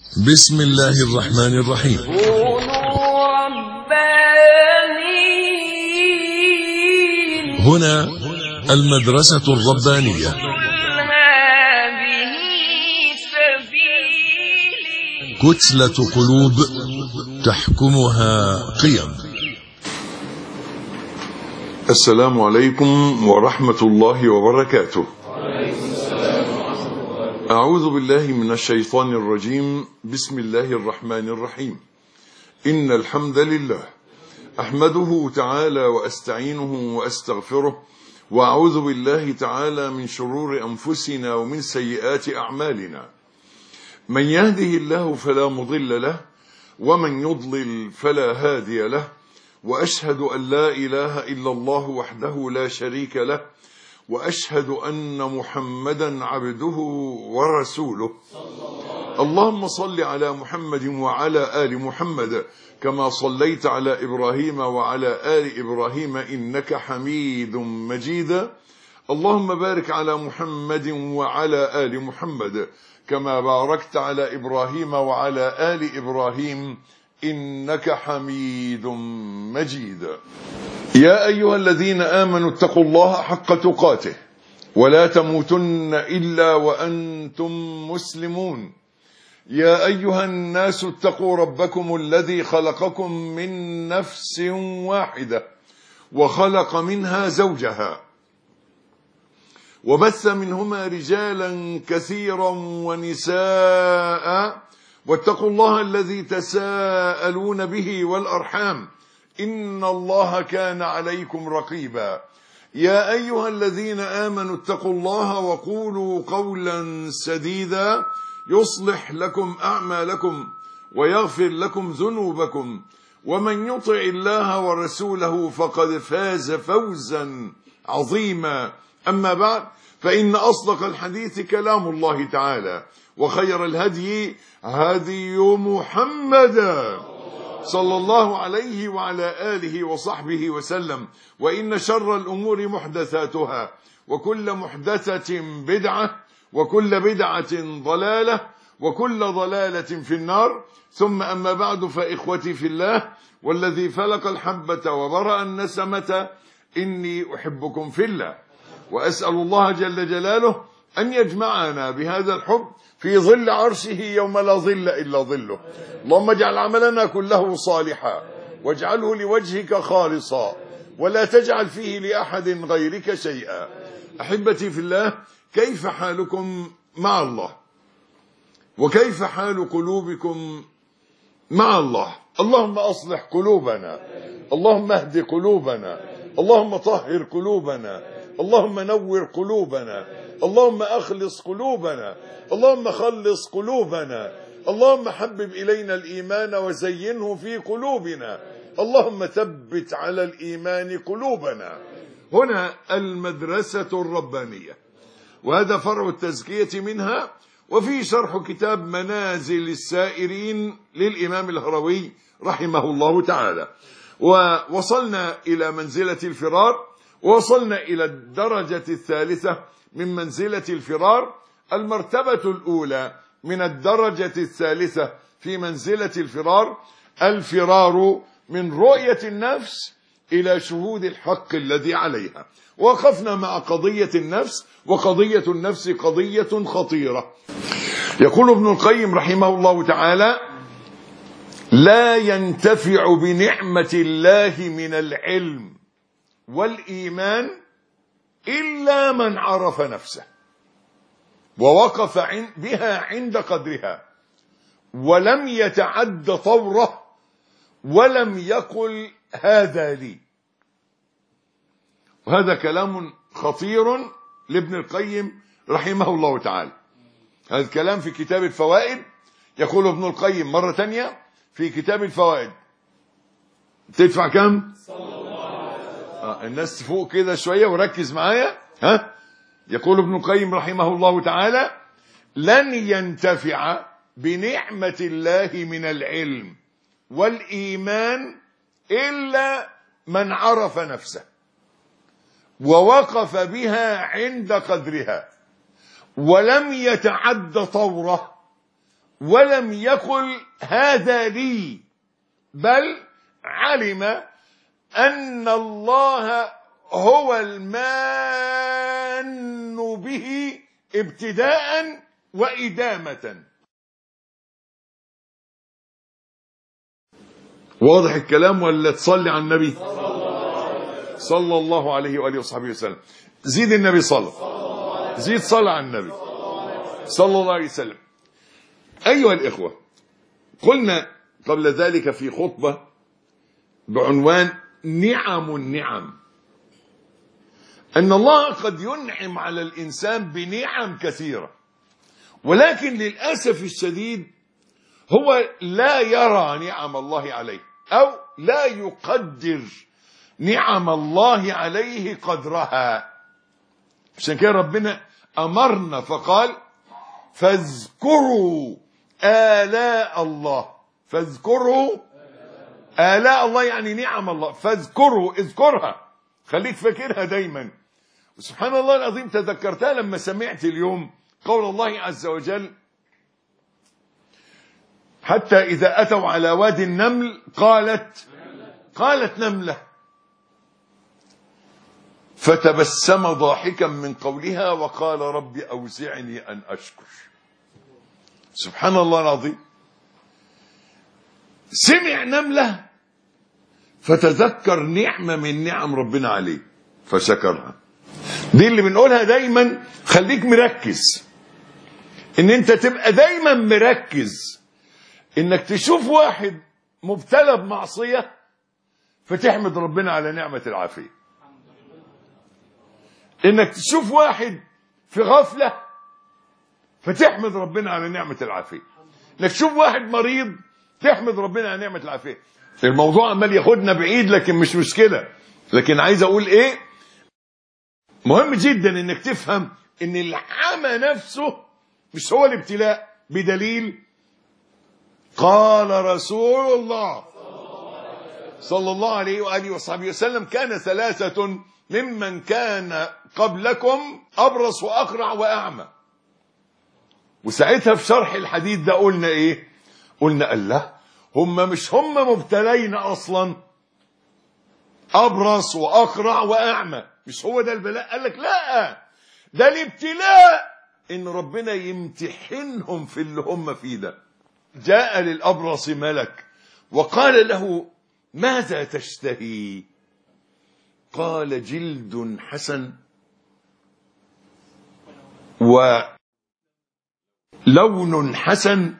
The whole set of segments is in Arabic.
بسم الله الرحمن الرحيم. كونوا ربانيين. هنا المدرسة الربانية. هذه سبيلي. كتلة قلوب تحكمها قيم. السلام عليكم ورحمة الله وبركاته. أعوذ بالله من الشيطان الرجيم. بسم الله الرحمن الرحيم. إن الحمد لله أحمده تعالى وأستعينه وأستغفره، وأعوذ بالله تعالى من شرور أنفسنا ومن سيئات أعمالنا. من يهده الله فلا مضل له، ومن يضلل فلا هادي له، وأشهد أن لا إله إلا الله وحده لا شريك له، وأشهد أن محمدا عبده ورسوله. اللهم صل على محمد وعلى آل محمد كما صليت على إبراهيم وعلى آل إبراهيم إنك حميد مجيد. اللهم بارك على محمد وعلى آل محمد كما باركت على إبراهيم وعلى آل إبراهيم إنك حميد مجيد. يا أيها الذين آمنوا اتقوا الله حق تقاته ولا تموتن إلا وأنتم مسلمون. يا أيها الناس اتقوا ربكم الذي خلقكم من نفس واحدة وخلق منها زوجها وبث منهما رجالا كثيرا ونساء، واتقوا الله الذي تساءلون به والأرحام إن الله كان عليكم رقيبا. يا أيها الذين آمنوا اتقوا الله وقولوا قولا سديدا يصلح لكم أعمالكم ويغفر لكم ذنوبكم، ومن يطع الله ورسوله فقد فاز فوزا عظيما. أما بعد، فإن أصدق الحديث كلام الله تعالى، وخير الهدي هدي محمد صلى الله عليه وعلى آله وصحبه وسلم. وإن شر الأمور محدثاتها، وكل محدثة بدعة، وكل بدعة ضلالة، وكل ضلالة في النار. ثم أما بعد، فإخوتي في الله والذي فلق الحبة وبرأ النسمة، إني أحبكم في الله، وأسأل الله جل جلاله أن يجمعنا بهذا الحب في ظل عرشه يوم لا ظل إلا ظله. اللهم اجعل عملنا كله صالحا، واجعله لوجهك خالصا، ولا تجعل فيه لأحد غيرك شيئا. أحبتي في الله، كيف حالكم مع الله؟ وكيف حال قلوبكم مع الله؟ اللهم أصلح قلوبنا، اللهم اهد قلوبنا، اللهم طهر قلوبنا، اللهم نور قلوبنا، اللهم أخلص قلوبنا، اللهم خلص قلوبنا، اللهم حبب إلينا الإيمان وزينه في قلوبنا، اللهم ثبت على الإيمان قلوبنا. هنا المدرسة الربانية، وهذا فرع التزكية منها، وفي شرح كتاب منازل السائرين للإمام الهروي رحمه الله تعالى. ووصلنا إلى منزلة الفرار، ووصلنا إلى الدرجة الثالثة من منزلة الفرار، المرتبة الأولى من الدرجة الثالثة في منزلة الفرار، الفرار من رؤية النفس إلى شهود الحق الذي عليها. وقفنا مع قضية النفس، وقضية النفس قضية خطيرة. يقول ابن القيم رحمه الله تعالى: لا ينتفع بنعمة الله من العلم والإيمان إلا من عرف نفسه ووقف بها عند قدرها، ولم يتعد طوره، ولم يقل هذا لي. وهذا كلام خطير لابن القيم رحمه الله تعالى. هذا الكلام في كتاب الفوائد. يقول ابن القيم مرة تانية في كتاب الفوائد. تدفع كم؟ الناس تفوق كده شوية وركز معايا. يقول ابن القيم رحمه الله تعالى: لن ينتفع بنعمة الله من العلم والإيمان إلا من عرف نفسه ووقف بها عند قدرها، ولم يتعد طوره، ولم يقل هذا لي، بل علم أن الله هو المان به ابتداء وإدامة. واضح الكلام ولا تصلي على النبي صلى الله عليه وآله وصحبه وسلم؟ زيد النبي صلى، زيد صلى على النبي صلى الله عليه وسلم. أيها الإخوة، قلنا قبل ذلك في خطبة بعنوان نعم النعم، أن الله قد ينعم على الإنسان بنعم كثيرة، ولكن للأسف الشديد هو لا يرى نعم الله عليه، أو لا يقدر نعم الله عليه قدرها. عشان كده ربنا أمرنا فقال فاذكروا آلاء الله، فاذكروا آلاء الله يعني نعم الله، فاذكروا، اذكرها، خليك فاكرها دايما. سبحان الله العظيم، تذكرتها لما سمعت اليوم قول الله عز وجل حتى إذا أتوا على وادي النمل قالت نملة فتبسم ضاحكا من قولها وقال رب أوزعني أن أشكر. سبحان الله العظيم، سمع نملة فتذكر نعمة من نعم ربنا عليه فشكرها. دي اللي بنقولها دايما، خليك مركز، ان انت تبقى دايما مركز انك تشوف واحد مبتلى بمعصية فتحمد ربنا على نعمة العافية، انك تشوف واحد في غفلة فتحمد ربنا على نعمة العافية، انك تشوف واحد مريض تحمد ربنا على نعمة العافية. الموضوع عمال ياخدنا بعيد لكن مش مشكلة، لكن عايز اقول ايه، مهم جدا انك تفهم ان العمى نفسه مش هو الابتلاء، بدليل قال رسول الله صلى الله عليه وآله وصحبه وسلم كان ثلاثة ممن كان قبلكم أبرص وأقرع وأعمى. وساعتها في شرح الحديث ده قلنا ايه؟ قلنا الله، هم مش هم مبتلين اصلا، ابرص واقرع واعمى، مش هو ده البلاء؟ قال لك لا، ده الابتلاء ان ربنا يمتحنهم في اللي هم فيه ده. جاء للابرص ملك وقال له ماذا تشتهي؟ قال جلد حسن ولون حسن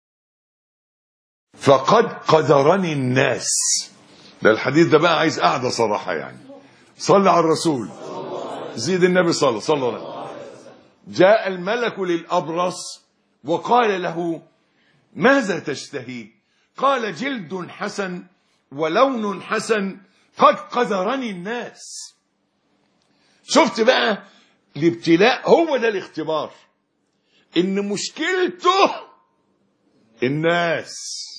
فقد قدرني الناس. ده الحديث ده بقى عايز قاعدة صراحة يعني. صلى على الرسول، زيد النبي صلى الله عليه وسلم. جاء الملك للأبرص وقال له ماذا تشتهي؟ قال جلد حسن ولون حسن قد قدرني الناس. شفت بقى الابتلاء؟ هو ده الاختبار، ان مشكلته الناس،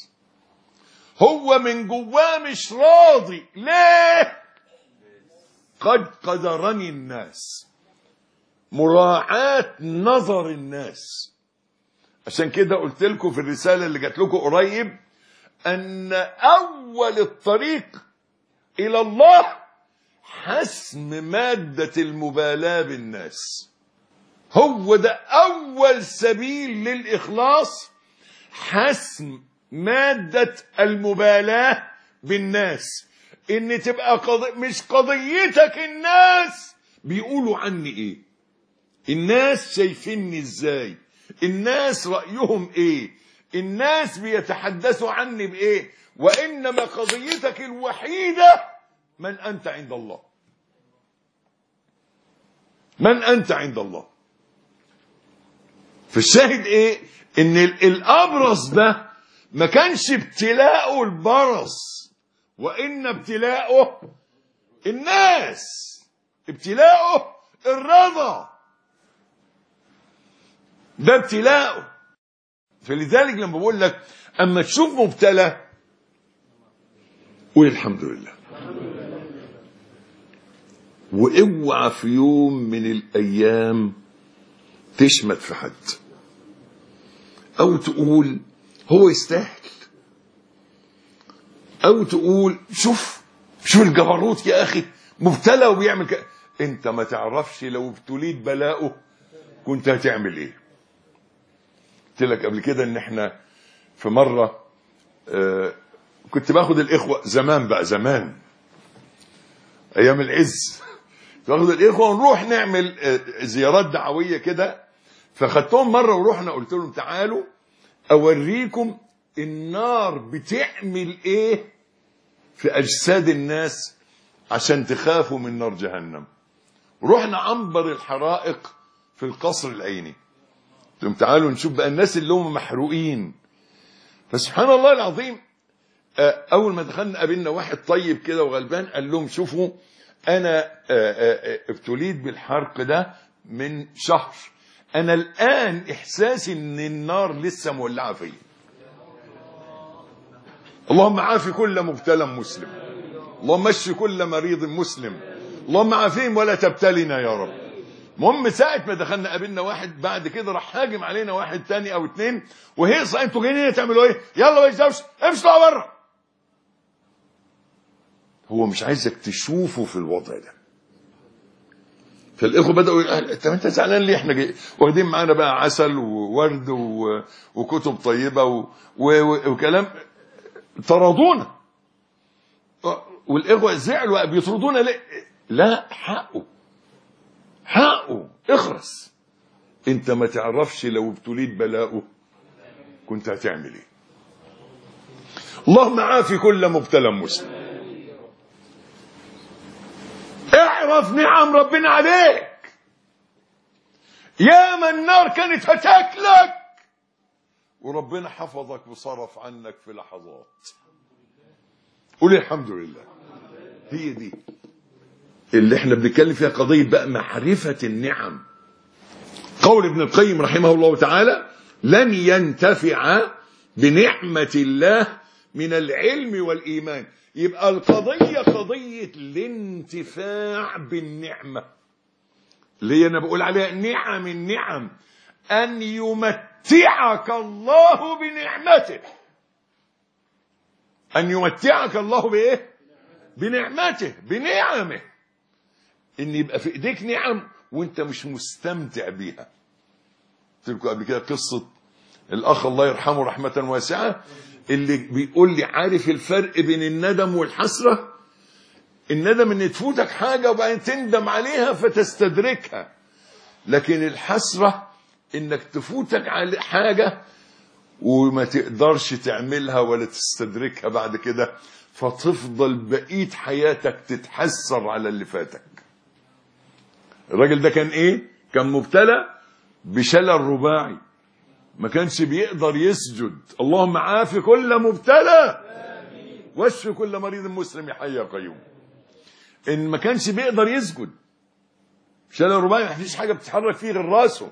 هو من جواه مش راضي. ليه؟ قد قدرني الناس، مراعاة نظر الناس. عشان كده قلت لكم في الرسالة اللي جات لكم قريب ان اول الطريق الى الله حسم مادة المبالاة بالناس. هو ده اول سبيل للاخلاص، حسم مادة المبالاة بالناس. ان تبقى مش قضيتك الناس بيقولوا عني ايه، الناس شايفيني ازاي، الناس رأيهم ايه، الناس بيتحدثوا عني بايه، وانما قضيتك الوحيدة من انت عند الله، من انت عند الله. فالشاهد ايه؟ ان الابرص ده ما كانش ابتلاءه البرص، وان ابتلاءه الناس، ابتلاءه الرضا، ده ابتلاءه. فلذلك لما بقول لك اما تشوف مبتلى قول الحمد لله، واوعى في يوم من الايام تشمت في حد. او تقول هو يستاهل، او تقول شوف الجبروت يا اخي، مبتلى وبيعمل كده. انت ما تعرفش لو ابتليت بلاؤه كنت هتعمل ايه. قلت لك قبل كده ان احنا في مرة كنت باخد الاخوة زمان بقى، زمان ايام العز، باخد الاخوة ونروح نعمل زيارات دعوية كده. فخدتهم مرة ورحنا قلت لهم تعالوا اوريكم النار بتعمل ايه في اجساد الناس عشان تخافوا من نار جهنم. ورحنا عنبر الحرائق في القصر العيني. قلت لهم تعالوا نشوف بقى الناس اللي هم محروقين. فسبحان الله العظيم، اول ما دخلنا قابلنا واحد طيب كده وغلبان، قال لهم شوفوا انا ابتليت بالحرق ده من شهر، انا الان احساسي ان النار لسه مولعه فيا. اللهم عافي كل مبتلى مسلم، اللهم اشف كل مريض مسلم، اللهم عافيهم ولا تبتلنا يا رب. المهم ساعة ما دخلنا قابلنا واحد، بعد كده راح هاجم علينا واحد تاني او اتنين، وهيص انتوا جايين هنا تعملوا ايه؟ يلا ما يجوش، امشوا طلعوا بره. هو مش عايزك تشوفه في الوضع ده. فالاخوه بداوا طب انت زعلان ليه؟ احنا واخدين معانا بقى عسل وورد وكتب طيبه وكلام، طردونا. والاخوه زعلوا بيطردونا ليه؟ لا، حقه اخرس. انت ما تعرفش لو ابتليت بلاؤه كنت هتعمل ايه. اللهم عافي كل مبتلى مسلم. اعرف نعم ربنا عليك. يا من النار كانت هتاكلك وربنا حفظك وصرف عنك في لحظات. قول الحمد لله. هي دي اللي احنا بنتكلم فيها، قضية بقى معرفة النعم. قول ابن القيم رحمه الله تعالى: لن ينتفع بنعمة الله من العلم والإيمان. يبقى القضية قضية الانتفاع بالنعمة اللي أنا بقول عليها نعم النعم، أن يمتعك الله بنعمته. أن يمتعك الله بإيه؟ بنعمته، بنعمه. إن يبقى في إيديك نعم وأنت مش مستمتع بيها. قلت لكم قبل كده قصة الأخ الله يرحمه رحمة واسعة اللي بيقول لي عارف الفرق بين الندم والحسرة؟ الندم ان تفوتك حاجة وبعدين تندم عليها فتستدركها، لكن الحسرة انك تفوتك على حاجة وما تقدرش تعملها ولا تستدركها بعد كده، فتفضل بقية حياتك تتحسر على اللي فاتك. الراجل ده كان ايه؟ كان مبتلى بشلل رباعي، ما كانش بيقدر يسجد. اللهم عافي كل مبتلى واشف كل مريض مسلم يا حي يا قيوم. ان ما كانش بيقدر يسجد، شلل رباعي ما فيش حاجه بتتحرك فيه غير راسه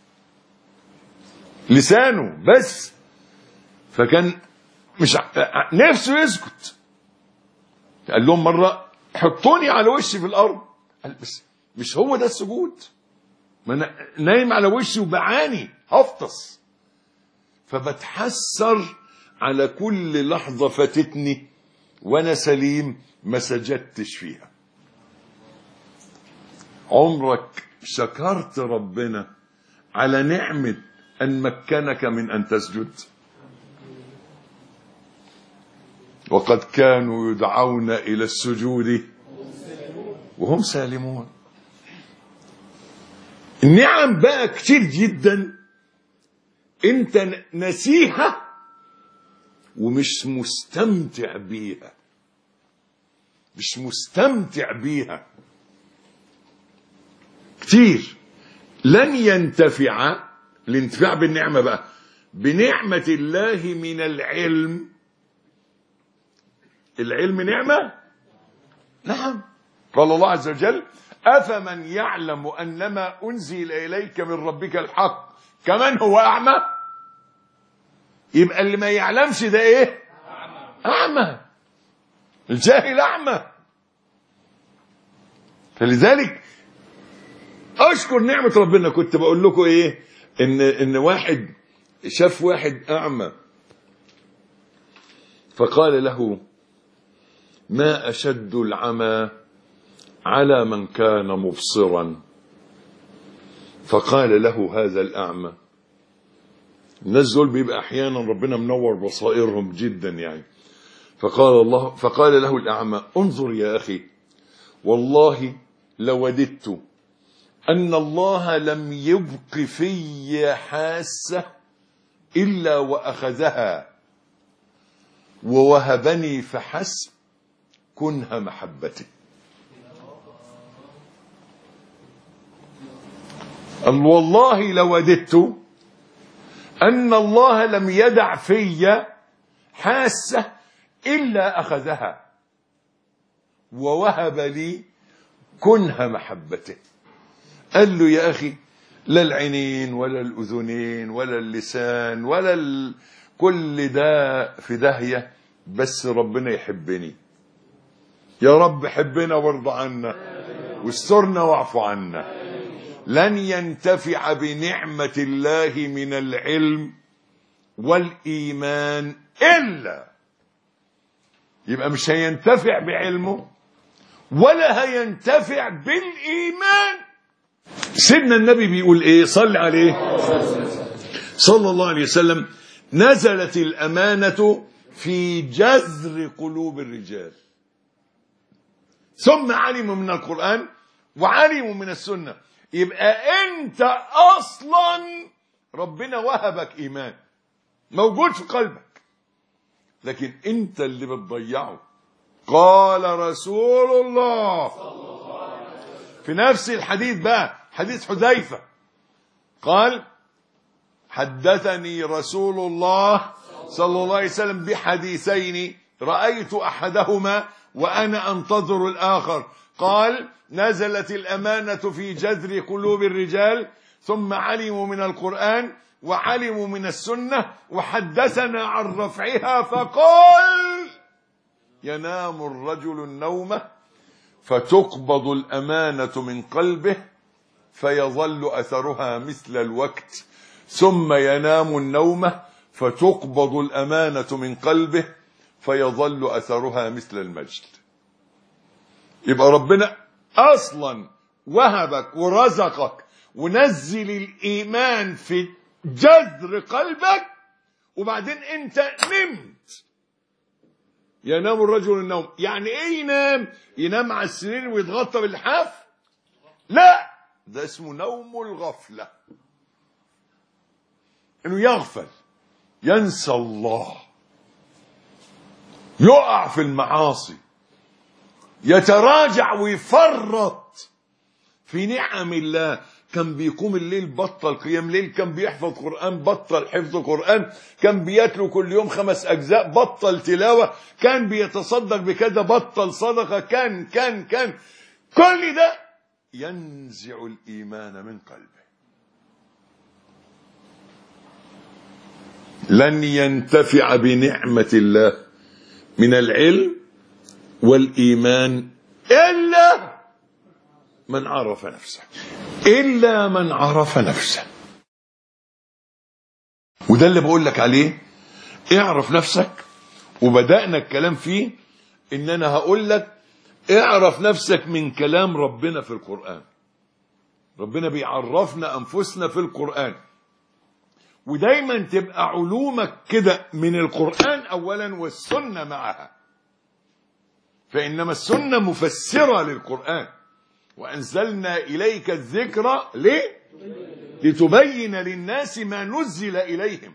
لسانه بس، فكان مش نفسه يسجد. قال لهم مره حطوني على وشي في الارض. قال بس مش هو ده السجود، ما انا نايم على وشي وبعاني هفطس، فبتحسر على كل لحظة فاتتني وانا سليم ما سجدتش فيها. عمرك شكرت ربنا على نعمة ان مكنك من ان تسجد؟ وقد كانوا يدعون الى السجود وهم سالمون. النعم بقى كتير جدا انت نسيها ومش مستمتع بيها، مش مستمتع بيها كتير. لن ينتفع، الانتفاع بالنعمة بقى بنعمة الله من العلم. العلم نعمة؟ نعم. قال الله عز وجل: أفمن يعلم أنما أنزل إليك من ربك الحق كمن هو أعمى. يبقى اللي ما يعلمش ده إيه؟ أعمى. الجاهل أعمى. فلذلك أشكر نعمة ربنا. كنت بقول لكم إيه؟ إن واحد شاف واحد أعمى فقال له: ما أشد العمى على من كان مبصرا. فقال له هذا الأعمى، الناس دول بيبقى أحيانا ربنا منور بصائرهم جدا يعني، فقال له الأعمى: انظر يا أخي، والله لوددت أن الله لم يبق في حاسة إلا وأخذها ووهبني فحسب كنه محبته. والله لوددت أن الله لم يدع في حاسة إلا أخذها ووهب لي كنه محبته. قال له: يا أخي، لا العينين ولا الأذنين ولا اللسان ولا كل ده في داهية، بس ربنا يحبني. يا رب حبنا وارض عنا واسترنا واعف عنا. لن ينتفع بنعمة الله من العلم والإيمان إلا، يبقى مش هينتفع بعلمه ولا هينتفع بالإيمان. سيدنا النبي بيقول ايه؟ صلى عليه صلى الله عليه وسلم: نزلت الأمانة في جذر قلوب الرجال، ثم علموا من القرآن وعلموا من السنة. يبقى انت اصلا ربنا وهبك ايمان موجود في قلبك، لكن انت اللي بتضيعه. قال رسول الله في نفس الحديث بقى، حديث حذيفة، قال: حدثني رسول الله صلى الله عليه وسلم بحديثين رأيت أحدهما وأنا أنتظر الآخر. قال: نزلت الأمانة في جذر قلوب الرجال، ثم علموا من القرآن وعلموا من السنة، وحدثنا عن رفعها فقال: ينام الرجل النوم فتقبض الأمانة من قلبه فيظل أثرها مثل الوقت، ثم ينام النوم فتقبض الأمانة من قلبه فيظل أثرها مثل المجد. يبقى ربنا أصلا وهبك ورزقك ونزل الإيمان في جذر قلبك، وبعدين أنت نمت. ينام الرجل النوم، يعني إيه ينام؟ ينام على السرير ويتغطى باللحاف؟ لا، ده اسمه نوم الغفلة، إنه يغفل، ينسى الله، يقع في المعاصي، يتراجع ويفرط في نعم الله. كان بيقوم الليل بطل قيام ليل، كان بيحفظ قرآن بطل حفظ قرآن، كان بيتلو كل يوم 5 أجزاء بطل تلاوة، كان بيتصدق بكذا بطل صدقة، كان كل ده ينزع الإيمان من قلبه. لن ينتفع بنعمة الله من العلم والإيمان إلا من عرف نفسه، إلا من عرف نفسه. وده اللي بقول لك عليه، اعرف نفسك. وبدأنا الكلام فيه إن أنا هقول لك اعرف نفسك من كلام ربنا في القرآن. ربنا بيعرفنا أنفسنا في القرآن، ودايما تبقى علومك كده من القرآن أولا والسنة معها، فإنما السنة مفسرة للقرآن. وأنزلنا إليك الذكر ليه؟ لتبين للناس ما نزل إليهم.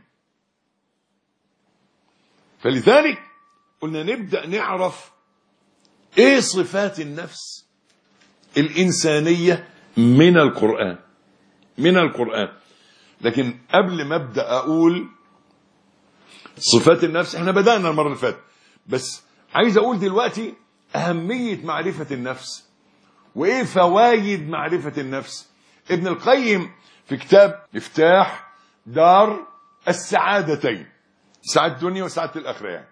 فلذلك قلنا نبدأ نعرف إيه صفات النفس الإنسانية من القرآن. لكن قبل ما أبدأ أقول صفات النفس، احنا بدأنا المرة اللي فاتت، بس عايز أقول دلوقتي أهمية معرفة النفس وإيه فوائد معرفة النفس. ابن القيم في كتاب مفتاح دار السعادتين، سعادة الدنيا وسعادة الآخرة يعني،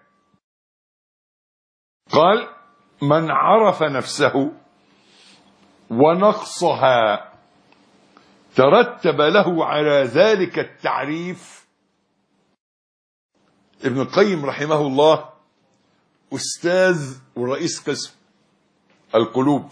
قال: من عرف نفسه ونقصها ترتب له على ذلك التعريف ابن القيم رحمه الله أستاذ ورئيس قسم القلوب،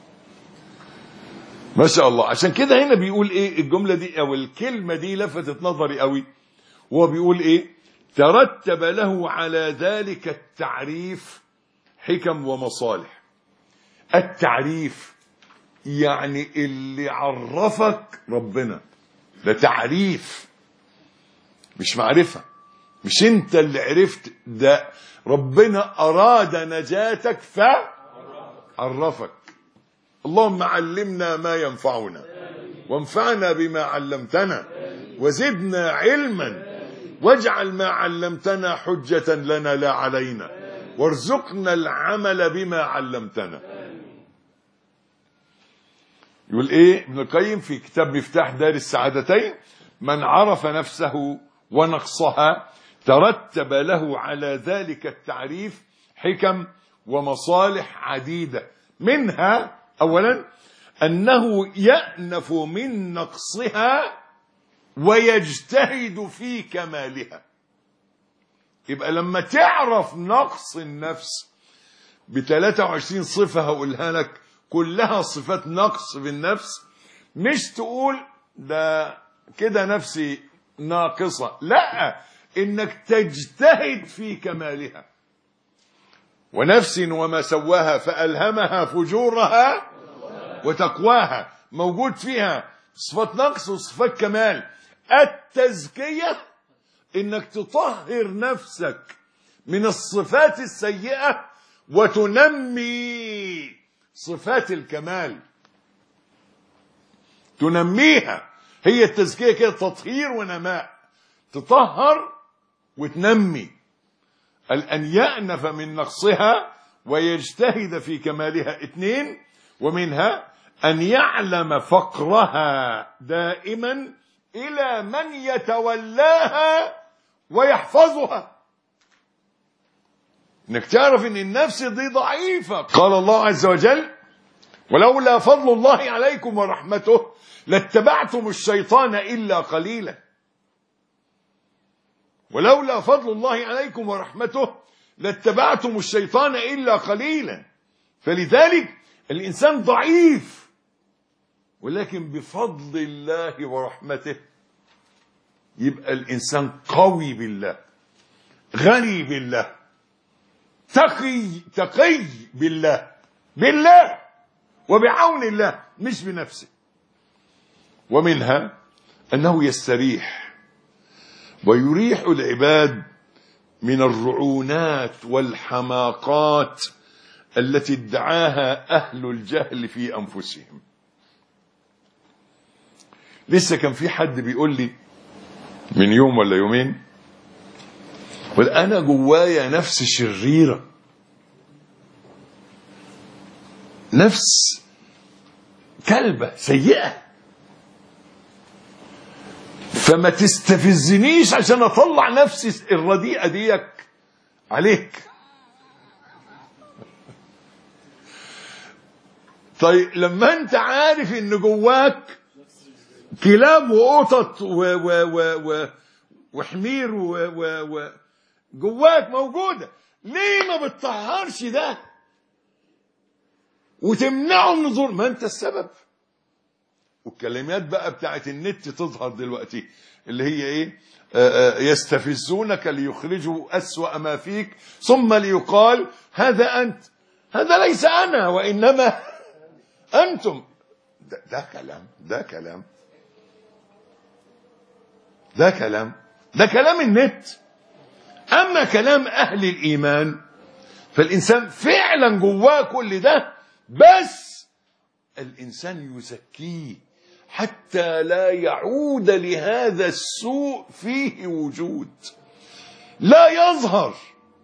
ما شاء الله. عشان كده هنا بيقول ايه الجملة دي او الكلمة دي لفتت نظري قوي. هو بيقول ايه؟ ترتب له على ذلك التعريف حكم ومصالح. التعريف يعني اللي عرفك ربنا، ده تعريف مش معرفة، مش انت اللي عرفت، ده ربنا اراد نجاتك فعرفك. اللهم علمنا ما ينفعنا وانفعنا بما علمتنا وزدنا علما واجعل ما علمتنا حجة لنا لا علينا وارزقنا العمل بما علمتنا. يقول ايه ابن القيم في كتاب مفتاح دار السعادتين؟ من عرف نفسه ونقصها ترتب له على ذلك التعريف حكم ومصالح عديدة، منها اولا انه يأنف من نقصها ويجتهد في كمالها. يبقى لما تعرف نقص النفس ب23 صفة هقولها لك كلها صفات نقص في النفس، مش تقول ده كده نفسي ناقصة، لا، انك تجتهد في كمالها. ونفس وما سواها فألهمها فجورها وتقواها، موجود فيها صفات نقص وصفات كمال. التزكية انك تطهر نفسك من الصفات السيئة وتنمي صفات الكمال، تنميها. هي التزكية كده تطهير ونماء، تطهر وتنمي. أن يأنف من نقصها ويجتهد في كمالها. 2 ومنها أن يعلم فقرها دائما إلى من يتولاها ويحفظها. انك تعرف ان النفس دي ضعيفة. قال الله عز وجل ولولا فضل الله عليكم ورحمته لاتبعتم الشيطان إلا قليلا. ولولا فضل الله عليكم ورحمته لاتبعتم الشيطان إلا قليلا. فلذلك الإنسان ضعيف، ولكن بفضل الله ورحمته يبقى الإنسان قوي بالله، غني بالله، تقي بالله وبعون الله مش بنفسه. ومنها أنه يستريح ويريح العباد من الرعونات والحماقات التي ادعاها أهل الجهل في أنفسهم. لسه كان في حد بيقول لي من يوم ولا يومين، والأنا جوايا نفس شريرة، نفس كلبة سيئة، فما تستفزنيش عشان أطلع نفسي الرديئة ديك عليك. طيب لما أنت عارف إن جواك كلاب وقطط وحمير جواك موجودة، ليه ما بتطهرش ده وتمنعه من الظلم؟ ما انت السبب. والكلمات بقى بتاعت النت تظهر دلوقتي اللي هي ايه؟ يستفزونك ليخرجوا أسوأ ما فيك ثم ليقال هذا أنت. هذا ليس أنا وإنما أنتم. ده كلام النت. أما كلام أهل الإيمان فالإنسان فعلا جواه كل ده، بس الإنسان يزكيه حتى لا يعود لهذا السوء فيه وجود، لا يظهر.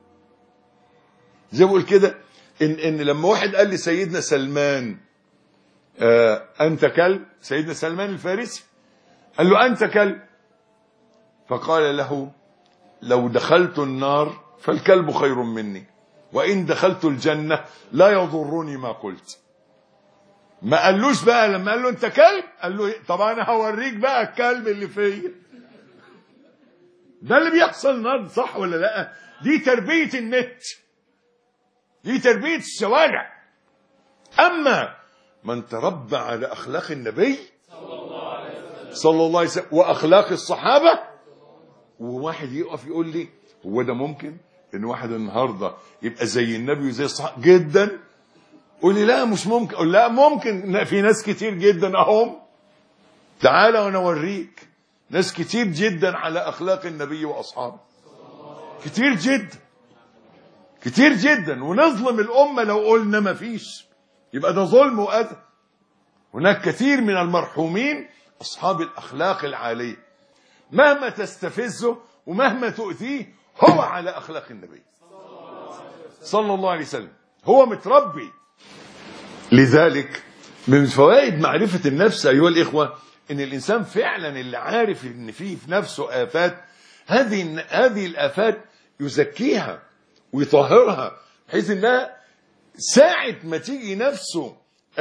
زي بقول كده إن لما واحد قال لي سيدنا سلمان أنت كلب، سيدنا سلمان الفارسي قال له أنت كلب، فقال له لو دخلت النار فالكلب خير مني، وإن دخلت الجنة لا يضرني ما قلت. ما قالوش بقى لما قال له أنت كلب قال له طب أنا هوريك بقى الكلب اللي فيا. ده اللي بيحصل النهارده، صح ولا لا؟ دي تربية النت، دي تربية الشوارع. أما من تربى على أخلاق النبي صلى الله عليه وسلم وأخلاق الصحابة، وواحد يقف يقول لي هو ده ممكن إن واحد النهارده يبقى زي النبي وزي الصحابة جدا؟ قول لي لا مش ممكن. قول لا ممكن، في ناس كتير جدا أهم، تعالى وأنا أوريك ناس كتير جدا على أخلاق النبي وأصحابه، كتير جدا كتير جدا. ونظلم الأمة لو قلنا ما فيش، يبقى ده ظلم وأذى. هناك كثير من المرحومين أصحاب الأخلاق العالية، مهما تستفزه ومهما تؤذيه هو على أخلاق النبي صلى الله عليه وسلم، هو متربي. لذلك من فوائد معرفة النفس أيها الإخوة إن الإنسان فعلا اللي عارف إن فيه في نفسه آفات، هذه الآفات يزكيها ويطهرها، بحيث إنها ساعة ما تيجي نفسه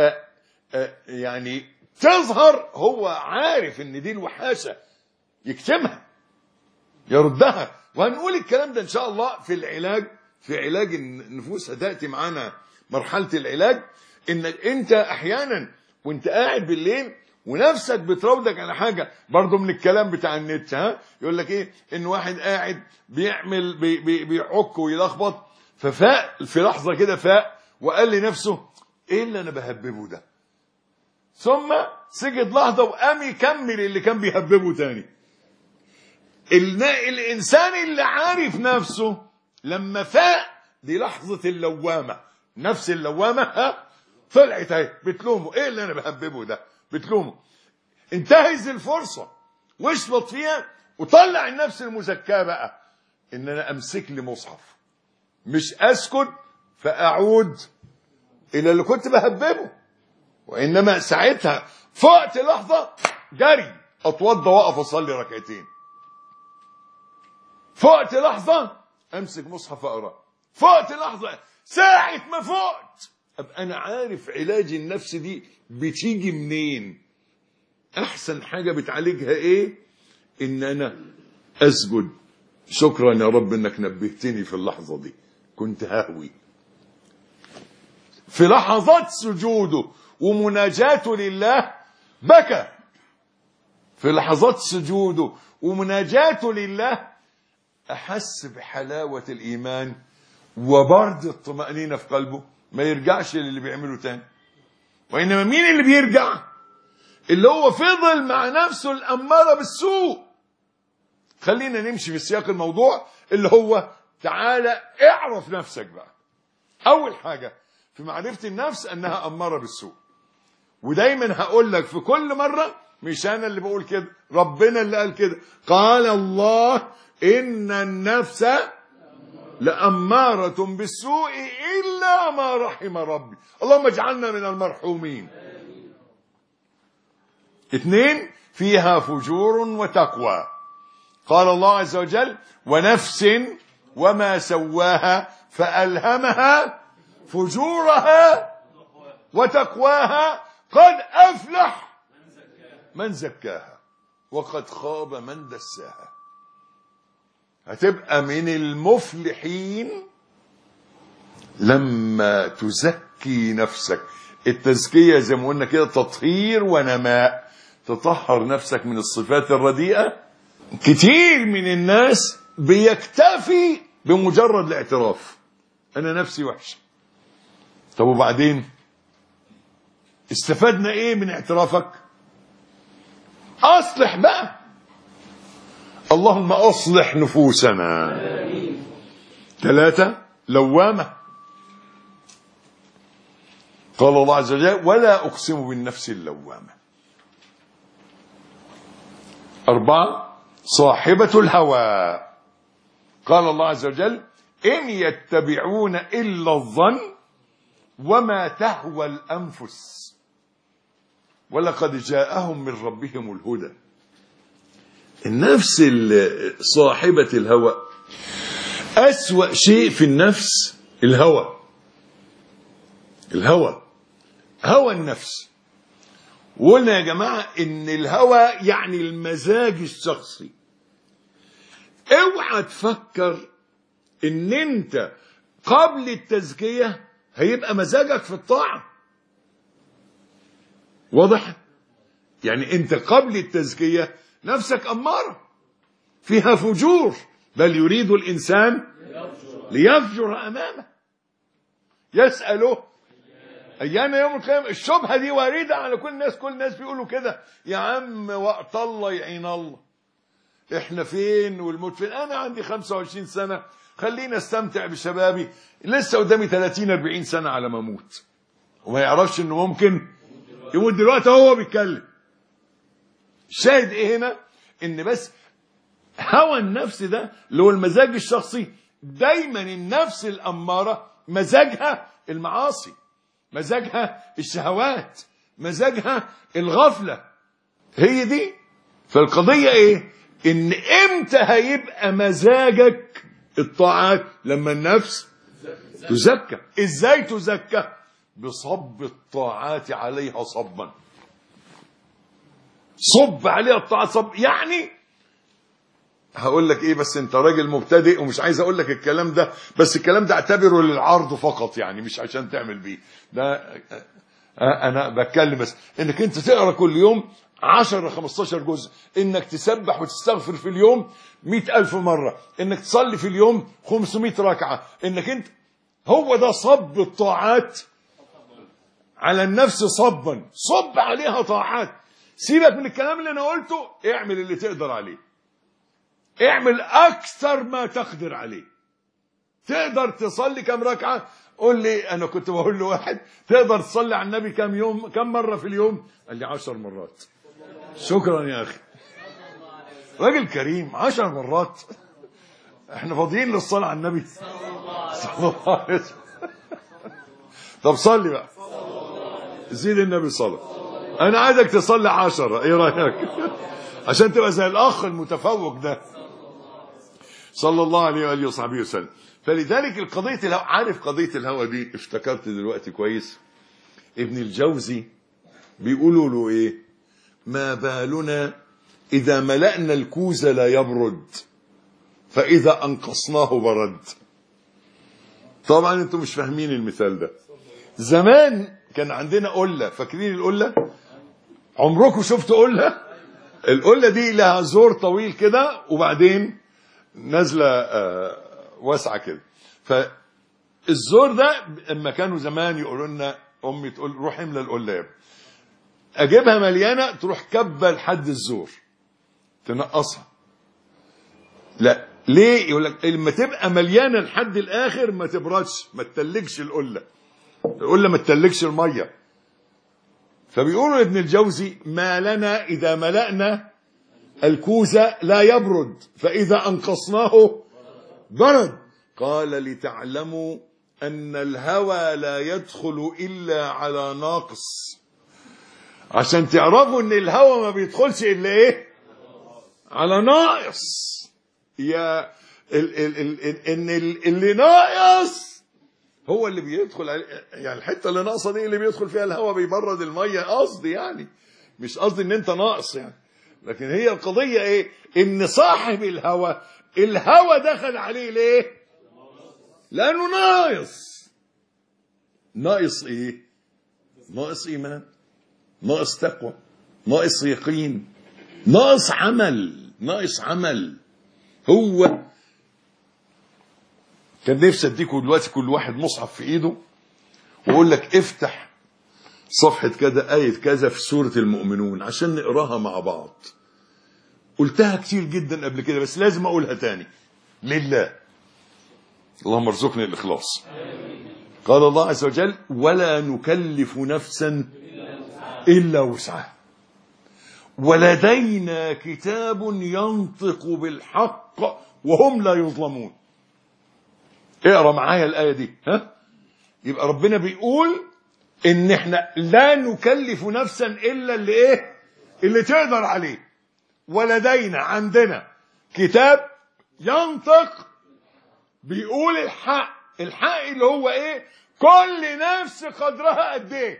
يعني تظهر هو عارف إن دي الوحاشة، يكتمها يردها. وهنقول الكلام ده إن شاء الله في العلاج، في علاج النفوس. هتأتي معانا مرحلة العلاج، إن أنت أحيانا وأنت قاعد بالليل ونفسك بتراودك على حاجة، برضو من الكلام بتاع النت، يقول لك إيه؟ إن واحد قاعد بيعمل بيعك ويلخبط، ففاق في لحظة كده، فاق وقال لنفسه إيه اللي أنا بهببه ده؟ ثم سجد لحظة وقام يكمل اللي كان بيهببه تاني. الإنسان اللي عارف نفسه لما فاق، دي لحظة اللوامة، نفس اللوامة طلعت اهي بتلومه، ايه اللي انا بهببه ده؟ بتلومه. انتهز الفرصة واشبط فيها وطلع النفس المزكاة بقى، ان انا امسك لي مصحف، مش اسكت فاعود الى اللي كنت بهببه، وانما ساعتها فقت لحظة جري اتوضى واقف اصلي ركعتين، فقت لحظة امسك مصحف اقرا، فقت لحظة. ساعة ما فقت ابقى انا عارف علاج النفس دي بتيجي منين، احسن حاجة بتعالجها ايه؟ ان انا اسجد، شكرا يا رب انك نبهتني في اللحظة دي، كنت هاوي. في لحظات سجوده ومناجاته لله بكى، في لحظات سجوده ومناجاته لله احس بحلاوة الايمان وبرد الطمأنينة في قلبه، ما يرجعش للي بيعمله تاني. وإنما مين اللي بيرجع؟ اللي هو فضل مع نفسه الأمارة بالسوء. خلينا نمشي في سياق الموضوع اللي هو تعالى اعرف نفسك بقى. أول حاجة في معرفة النفس أنها أمارة بالسوء، ودايما هقول لك في كل مرة مش أنا اللي بقول كده، ربنا اللي قال كده، قال الله إن النفس لأمارة بالسوء إلا ما رحم ربي. اللهم اجعلنا من المرحومين. 2 فيها فجور وتقوى. قال الله عز وجل ونفس وما سواها فألهمها فجورها وتقواها قد أفلح من زكاها وقد خاب من دساها. هتبقى من المفلحين لما تزكي نفسك. التزكية زي ما قلنا كده تطهير ونماء، تطهر نفسك من الصفات الرديئة. كتير من الناس بيكتفي بمجرد الاعتراف، أنا نفسي وحش. طب وبعدين استفدنا إيه من اعترافك؟ أصلح بقى، اللهم أصلح نفوسنا. 3 لوامة. قال الله عز وجل ولا أقسم بالنفس اللوامة. 4 صاحبة الهوى. قال الله عز وجل إن يتبعون إلا الظن وما تهوى الأنفس ولقد جاءهم من ربهم الهدى. النفس صاحبة الهوى، أسوأ شيء في النفس الهوى. الهوى هوى النفس. وقلنا يا جماعة إن الهوى يعني المزاج الشخصي. اوعى تفكر ان انت قبل التزكية هيبقى مزاجك في الطاعة. واضح؟ يعني انت قبل التزكية نفسك أمارة فيها فجور، بل يريد الإنسان ليفجر أمامه يسأله أيان يوم القيامة. الشبهة دي واردة على كل الناس، كل الناس بيقولوا كده. يا عم وقت الله يعين الله، احنا فين والموت فين؟ انا عندي 25 سنة، خلينا استمتع بشبابي، لسه قدامي 30-40 سنة على ما اموت. وما يعرفش انه ممكن يموت دلوقتي وهو بيتكلم. الشاهد ايه هنا؟ ان بس هوى النفس ده اللي هو المزاج الشخصي، دايما النفس الأمارة مزاجها المعاصي، مزاجها الشهوات، مزاجها الغفلة، هي دي. فالقضية ايه؟ ان امتى هيبقى مزاجك الطاعات؟ لما النفس تزكى. ازاي تزكى؟ بصب الطاعات عليها صبا. صب عليها الطاعات صب. يعني هقول لك ايه، بس انت راجل مبتدئ ومش عايز اقول لك الكلام ده، بس الكلام ده اعتبره للعرض فقط، يعني مش عشان تعمل بيه ده. انا بتكلم بس انك انت تقرا كل يوم 10-15 جزء، انك تسبح وتستغفر في اليوم 100,000 مرة، انك تصلي في اليوم 500 ركعة، انك انت، هو ده صب الطاعات على النفس صبا. صب عليها طاعات. سيبك من الكلام اللي انا قلته، اعمل اللي تقدر عليه، اعمل اكثر ما تقدر عليه. تقدر تصلي كم ركعة؟ قول لي. انا كنت بقول له واحد تقدر تصلي على النبي كم مرة في اليوم؟ قال لي 10 مرات. شكرا يا اخي، راجل كريم. 10 مرات؟ احنا فاضيين للصلاة على النبي صلى الله عليه وسلم. طب صلي بقى، زيد النبي صلى. انا عايزك تصلي 10، ايه رايك؟ عشان تبقى زي الاخ المتفوق ده صلى الله عليه واله وصحبه وسلم. فلذلك القضيه الهوى، عارف قضيه الهوى دي افتكرت دلوقتي كويس. ابن الجوزي بيقولوا له ايه؟ ما بالنا اذا ملأنا الكوز لا يبرد، فاذا انقصناه برد. طبعا انتم مش فاهمين المثال ده. زمان كان عندنا قله، فاكرين القله؟ عمركم شفتوا قله؟ القله دي لها زور طويل كده وبعدين نازله واسعه كده. فالزور ده اما كانوا زمان يقولوا لنا، امي تقول روح املى القله يا ابني، اجيبها مليانه تروح كبه لحد الزور تنقصها. لا ليه؟ يقول لك لما تبقى مليانه لحد الاخر ما تبردش، ما تتلجش القله ما تتلجش الميه. فبيقولوا ابن الجوزي ما لنا اذا ملأنا الكوز لا يبرد، فاذا انقصناه برد. قال لتعلموا ان الهوى لا يدخل الا على ناقص. عشان تعرفوا ان الهوى ما بيدخلش الا ايه؟ على ناقص. يا ان اللي ناقص هو اللي بيدخل يعني الحته اللي ناقصه دي اللي بيدخل فيها الهوى بيبرد الميه. قصدي يعني مش قصدي ان انت ناقص يعني، لكن هي القضيه ايه؟ ان صاحب الهوى دخل عليه ليه؟ لانه ناقص. ناقص ايه؟ ناقص ايمان، ناقص تقوى، ناقص يقين، ناقص عمل. هو كان نفسي اديكم دلوقتي كل واحد مصحف في ايده واقول لك افتح صفحة كذا، آية كذا في سورة المؤمنون عشان نقراها مع بعض. قلتها كتير جدا قبل كده بس لازم اقولها تاني لله. اللهم ارزقني الإخلاص. قال الله عز وجل ولا نكلف نفسا إلا وسعها ولدينا كتاب ينطق بالحق وهم لا يظلمون. اقرا معايا الآية دي. يبقى ربنا بيقول ان احنا لا نكلف نفسا الا اللي ايه؟ اللي تقدر عليه. ولدينا عندنا كتاب ينطق بيقول الحق اللي هو ايه؟ كل نفس قدرها قد ايه،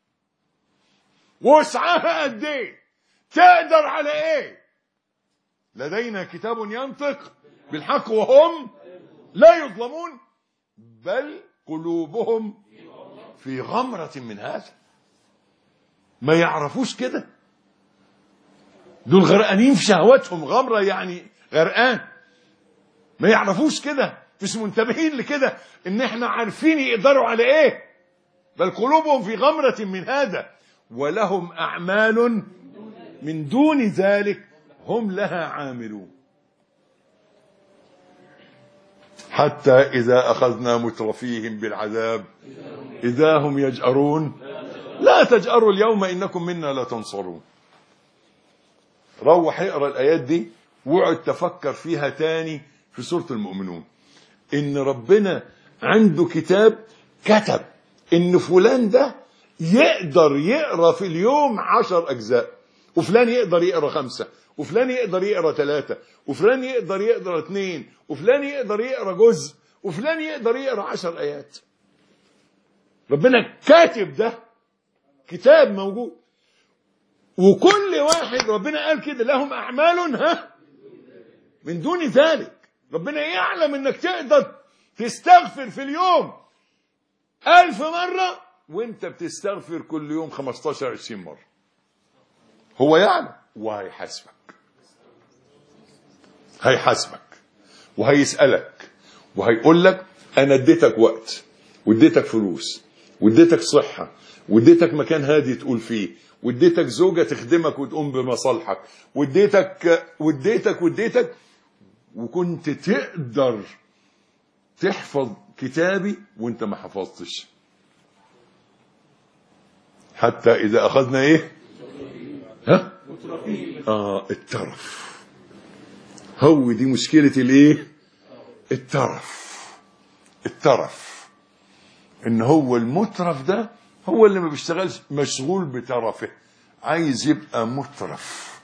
وسعها قد ايه، تقدر على ايه. لدينا كتاب ينطق بالحق وهم لا يظلمون بل قلوبهم في غمرة من هذا. ما يعرفوش كده، دول غرقانين في شهواتهم. غمرة يعني غرقان، ما يعرفوش كده، مش منتبهين لكده ان احنا عارفين يقدروا على ايه. بل قلوبهم في غمرة من هذا ولهم اعمال من دون ذلك هم لها عاملون. حتى إذا أخذنا مترفيهم بالعذاب إذا هم يجأرون لا تجأروا اليوم إنكم منا لا تنصرون. روح اقرأ الآيات دي واقعد تفكر فيها تاني في سورة المؤمنون، إن ربنا عنده كتاب كتب إن فلان ده يقدر يقرأ في اليوم 10 أجزاء، وفلان يقدر يقرأ 5، وفلان يقدر يقرأ 3، وفلان يقدر يقرأ 2، وفلان يقدر يقرأ جزء، وفلان يقدر يقرأ 10 آيات. ربنا كاتب ده، كتاب موجود، وكل واحد ربنا قال كده لهم أعمال من دون ذلك. ربنا يعلم انك تقدر تستغفر في اليوم 1000 مرة وانت بتستغفر كل يوم 15-20 مرة. هو يعلم وهيحاسبك، هيحاسبك وهيسألك وهيقول لك انا اديتك وقت واديتك فلوس واديتك صحة واديتك مكان هادي تقول فيه واديتك زوجة تخدمك وتقوم بمصالحك واديتك وكنت تقدر تحفظ كتابي وانت ما حفظتش. حتى اذا اخذنا ايه الترف. هو دي مشكلة الايه؟ الترف ان هو المترف ده هو اللي ما بيشتغلش، مشغول بترفه، عايز يبقى مترف.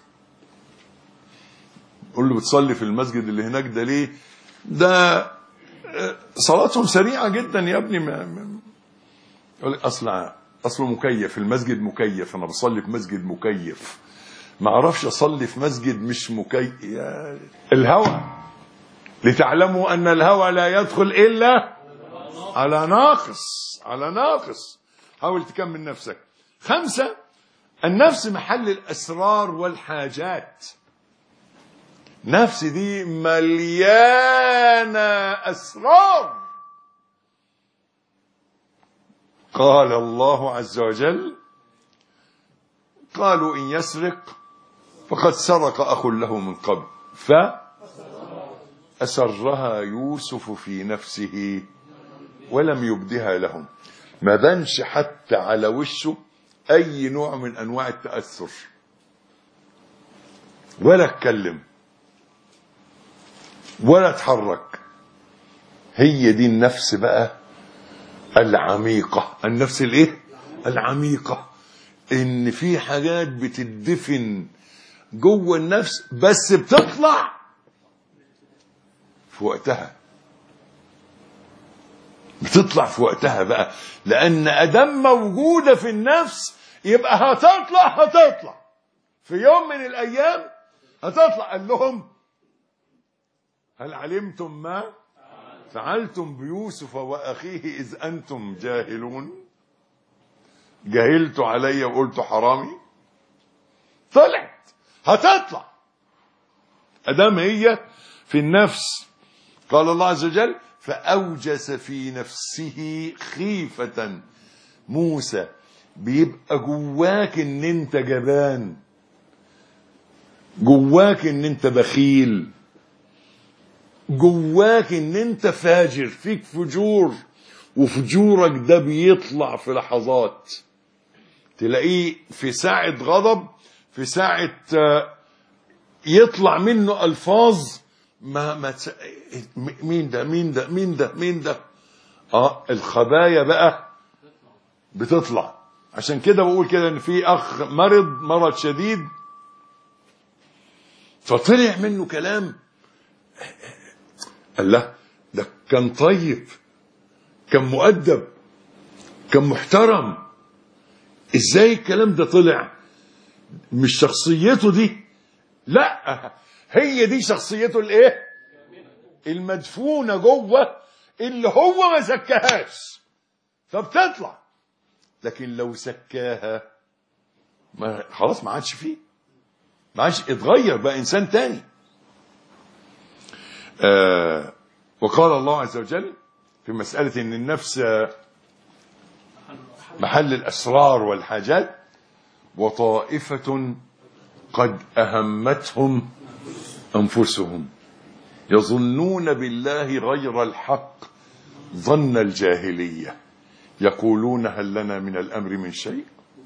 قول له بتصلي في المسجد اللي هناك ده ليه؟ ده صلاتهم سريعة جدا يا ابني. يقول لك اصله مكيف، المسجد مكيف، انا بصلي في مسجد مكيف، ما اعرفش اصلي في مسجد مش مكيف. الهوى، لتعلموا ان الهوى لا يدخل الا على ناقص. حاول تكمل نفسك. 5 النفس محل الاسرار والحاجات. نفس دي مليانة أسرار. قال الله عز وجل قالوا إن يسرق فقد سرق أخ له من قبل فأسرها يوسف في نفسه ولم يبدها لهم. ما بانش حتى على وشه أي نوع من أنواع التأثر ولا اتكلم ولا اتحرك. هي دي النفس بقى العميقة. النفس الايه؟ العميقة. ان في حاجات بتدفن جوه النفس بس بتطلع في وقتها، بتطلع في وقتها بقى، لان ادام موجودة في النفس يبقى هتطلع في يوم من الايام هتطلع. قال لهم هل علمتم ما فعلتم بيوسف وأخيه إذ أنتم جاهلون؟ جاهلت علي وقلت حرامي. طلعت، هتطلع أدام هي في النفس. قال الله عز وجل فأوجس في نفسه خيفة موسى. بيبقى جواك ان انت جبان، جواك ان انت بخيل، جواك ان انت فاجر، فيك فجور، وفجورك ده بيطلع في لحظات. تلاقيه في ساعة غضب، في ساعة يطلع منه الفاظ مين ده الخبايا بقى بتطلع. عشان كده بقول كده ان في اخ مرض شديد، فطلع منه كلام. الله، ده كان طيب، كان مؤدب، كان محترم، ازاي الكلام ده طلع؟ مش شخصيته دي، لا، هي دي شخصيته الايه المدفونة جوه، اللي هو ما زكاهاش فبتطلع. لكن لو زكاها خلاص ما عادش فيه، ما عادش، اتغير بقى انسان تاني. وقال الله عز وجل في مسألة ان النفس محل الاسرار والحاجات: وطائفة قد اهمتهم انفسهم يظنون بالله غير الحق ظن الجاهلية يقولون هل لنا من الامر من شيء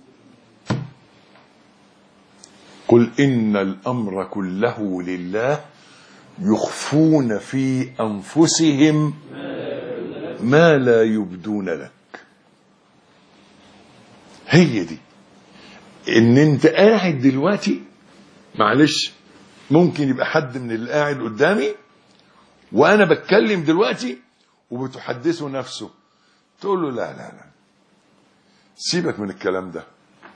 قل ان الامر كله لله يخفون في انفسهم ما لا يبدون لك. هي دي ان انت قاعد دلوقتي، معلش ممكن يبقى حد من اللي قاعد قدامي وانا بتكلم دلوقتي وبتحدثه نفسه، تقول له لا لا لا سيبك من الكلام ده.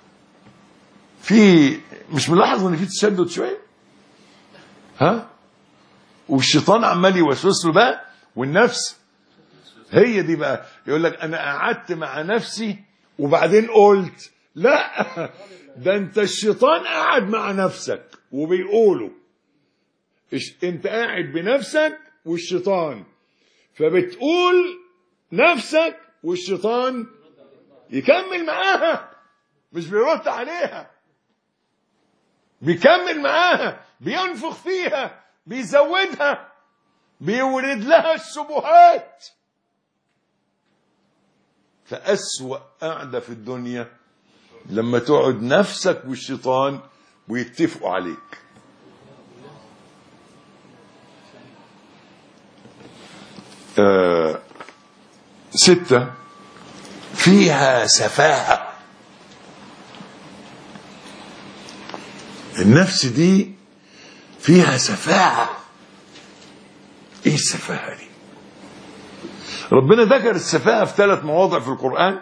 في مش ملاحظ ان في تشدد شويه؟ ها؟ والشيطان عمال يوسوس له بقى، والنفس هي دي بقى يقول لك انا قعدت مع نفسي وبعدين قلت لا، ده انت الشيطان قاعد مع نفسك وبيقولوا انت قاعد بنفسك والشيطان، فبتقول نفسك والشيطان يكمل معاها، مش بيرد عليها، بيكمل معاها، بينفخ فيها، بيزودها، بيورد لها الشبهات. فأسوأ قعدة في الدنيا لما تقعد نفسك والشيطان ويتفقوا عليك. ستة، فيها سفاهة. النفس دي فيها سفاهة. ايه السفاهة دي؟ ربنا ذكر السفاهة في 3 مواضع في القرآن.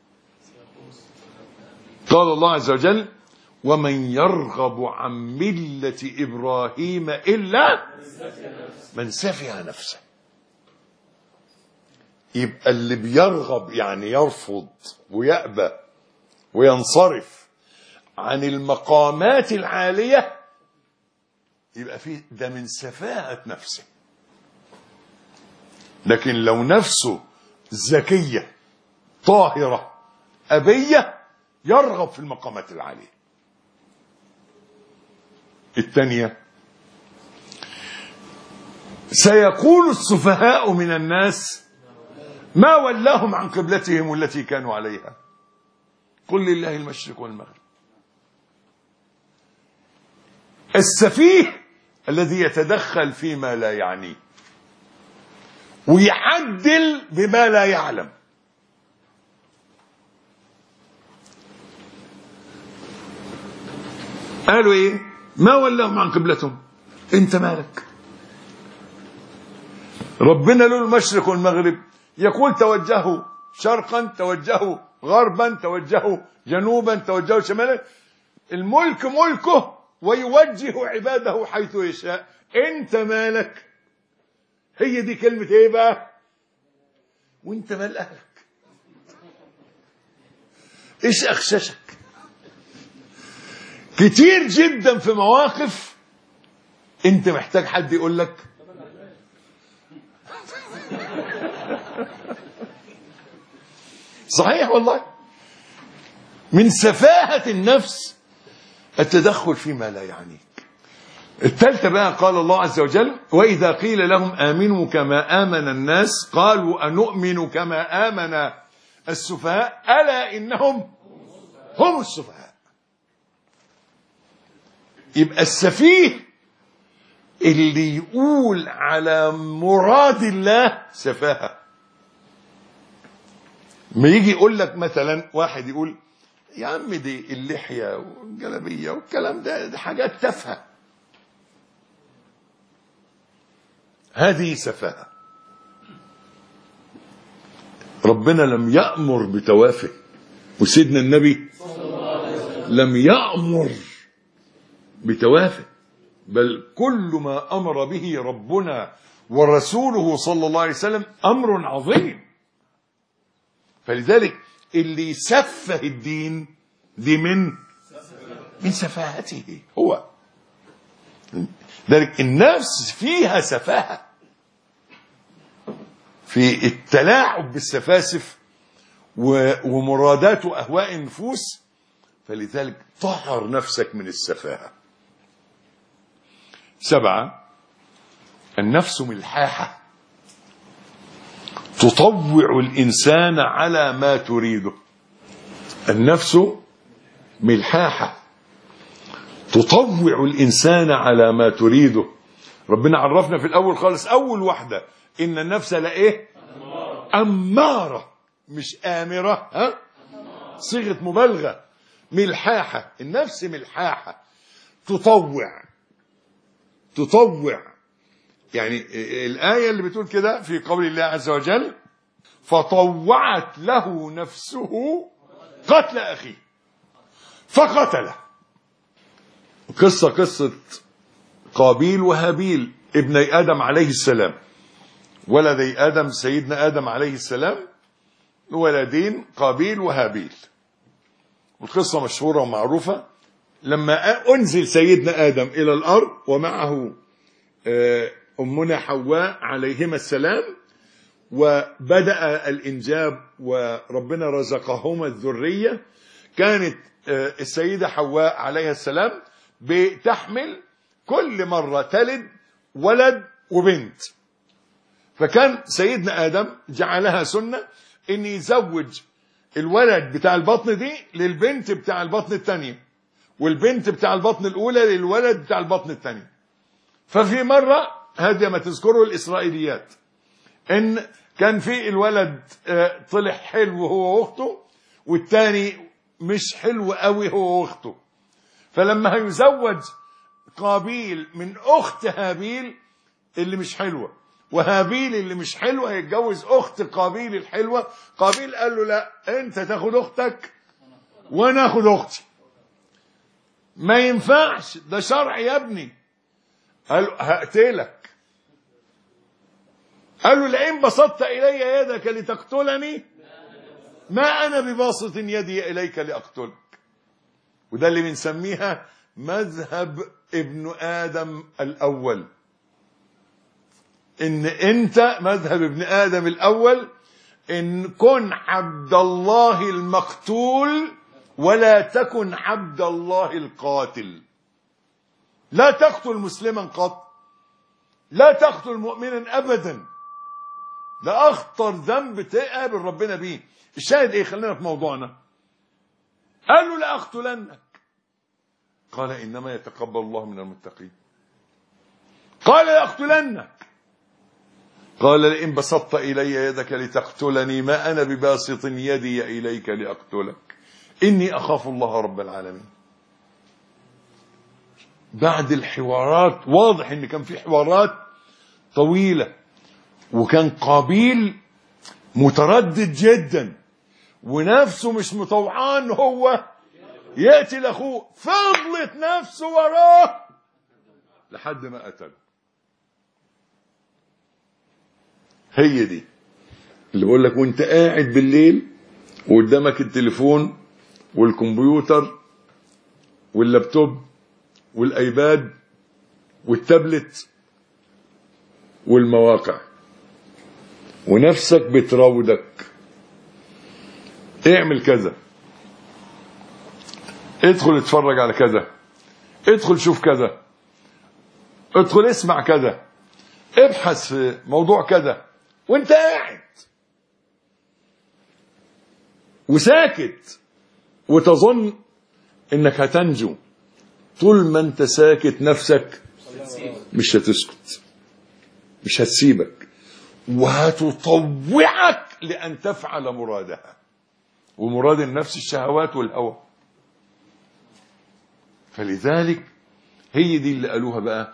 قال الله عز وجل: ومن يرغب عن ملة إبراهيم إلا من سفه نفسه. يبقى اللي بيرغب يعني يرفض ويأبى وينصرف عن المقامات العالية، يبقى فيه ده من سفاهة نفسه. لكن لو نفسه ذكية طاهرة أبية يرغب في المقامات العالية. الثانية: سيقول السفهاء من الناس ما ولاهم عن قبلتهم التي كانوا عليها قل لله المشرق والمغرب. السفيه الذي يتدخل فيما لا يعنيه ويعدل بما لا يعلم. قالوا ايه؟ ما ولاهم عن قبلتهم. انت مالك؟ ربنا له المشرق والمغرب، يقول توجهوا شرقا، توجهوا غربا، توجهوا جنوبا، توجهوا شمالا. الملك ملكه ويوجه عباده حيث يشاء. انت مالك؟ هي دي كلمة ايه بقى؟ وانت مال اهلك؟ ايش اخششك؟ كتير جدا في مواقف انت محتاج حد يقول لك صحيح والله. من سفاهة النفس التدخل فيما لا يعنيك. الثالثة بقى قال الله عز وجل: وإذا قيل لهم آمنوا كما آمن الناس قالوا أنؤمن كما آمن السفهاء ألا إنهم هم السفهاء. يبقى السفيه اللي يقول على مراد الله سفاهة. ما يجي يقول لك مثلا واحد يقول يا عم دي اللحية والجلابية والكلام ده دي حاجات تافهة، هذه سفاهة. ربنا لم يأمر بتوافه، وسيدنا النبي لم يأمر بتوافه. بل كل ما أمر به ربنا ورسوله صلى الله عليه وسلم أمر عظيم. فلذلك اللي سفه الدين دي من سفاهته هو. ذلك النفس فيها سفاهة في التلاعب بالسفاسف ومرادات وأهواء النفوس. فلذلك طهر نفسك من السفاهة. 7 النفس ملحاحة تطوع الإنسان على ما تريده. النفس ملحاحة تطوع الإنسان على ما تريده. ربنا عرفنا في الأول خالص أول واحدة إن النفس لإيه؟ أمارة، مش آمرة، ها؟ صيغة مبالغة. ملحاحة، النفس ملحاحة تطوع. يعني الآية اللي بتقول كده في قول الله عز وجل فطوعت له نفسه قتل أخيه فقتله. قصة قابيل وهابيل ابني آدم عليه السلام، ولدي آدم سيدنا آدم عليه السلام، ولدين قابيل وهابيل. والقصة مشهورة ومعروفة. لما أنزل سيدنا آدم إلى الأرض ومعه أمنا حواء عليهما السلام، وبدأ الإنجاب وربنا رزقهما الذرية، كانت السيدة حواء عليها السلام بتحمل كل مرة تلد ولد وبنت. فكان سيدنا آدم جعلها سنة إن يزوج الولد بتاع البطن دي للبنت بتاع البطن الثانية، والبنت بتاع البطن الأولى للولد بتاع البطن الثانية. ففي مرة هذا ما تذكره الإسرائيليات إن كان في الولد طلع حلو هو واخته، والتاني مش حلو قوي هو واخته. فلما هيزوج قابيل من أخت هابيل اللي مش حلوة، وهابيل اللي مش حلوة هيتجوز أخت قابيل الحلوة، قابيل قال له لا، أنت تاخد أختك وأنا أخد أختي. ما ينفعش، ده شرع يا ابني. قال له هقتلك. قال له لئن بسطت إلي يدك لتقتلني ما أنا بباسط يدي إليك لأقتلك. وده اللي بنسميها مذهب ابن آدم الأول. إن أنت مذهب ابن آدم الأول إن كن عبد الله المقتول ولا تكن عبد الله القاتل. لا تقتل مسلما قط، لا تقتل مؤمنا أبدا. ده أخطر ذنب تقابل ربنا بيه. الشاهد إيه؟ خلينا في موضوعنا. قال له لا أقتلنك. قال إنما يتقبل الله من المتقين. قال لا أقتلنك. قال لئن بسطت إلي يدك لتقتلني ما أنا بباسط يدي إليك لأقتلك إني أخاف الله رب العالمين. بعد الحوارات واضح إن كان في حوارات طويلة، وكان قابيل متردد جدا ونفسه مش مطوعان هو يقتل أخوه، فضلت نفسه وراه لحد ما قتله. هي دي اللي بقول لك وانت قاعد بالليل وقدامك التليفون والكمبيوتر واللابتوب والايباد والتابلت والمواقع ونفسك بتراودك اعمل كذا، ادخل اتفرج على كذا، ادخل شوف كذا، ادخل اسمع كذا، ابحث في موضوع كذا، وانت قاعد وساكت وتظن انك هتنجو. طول ما انت ساكت نفسك مش هتسكت، مش هتسيبك، وهتطوعك لأن تفعل مرادها. ومراد النفس الشهوات والهوى. فلذلك هي دي اللي قالوها بقى،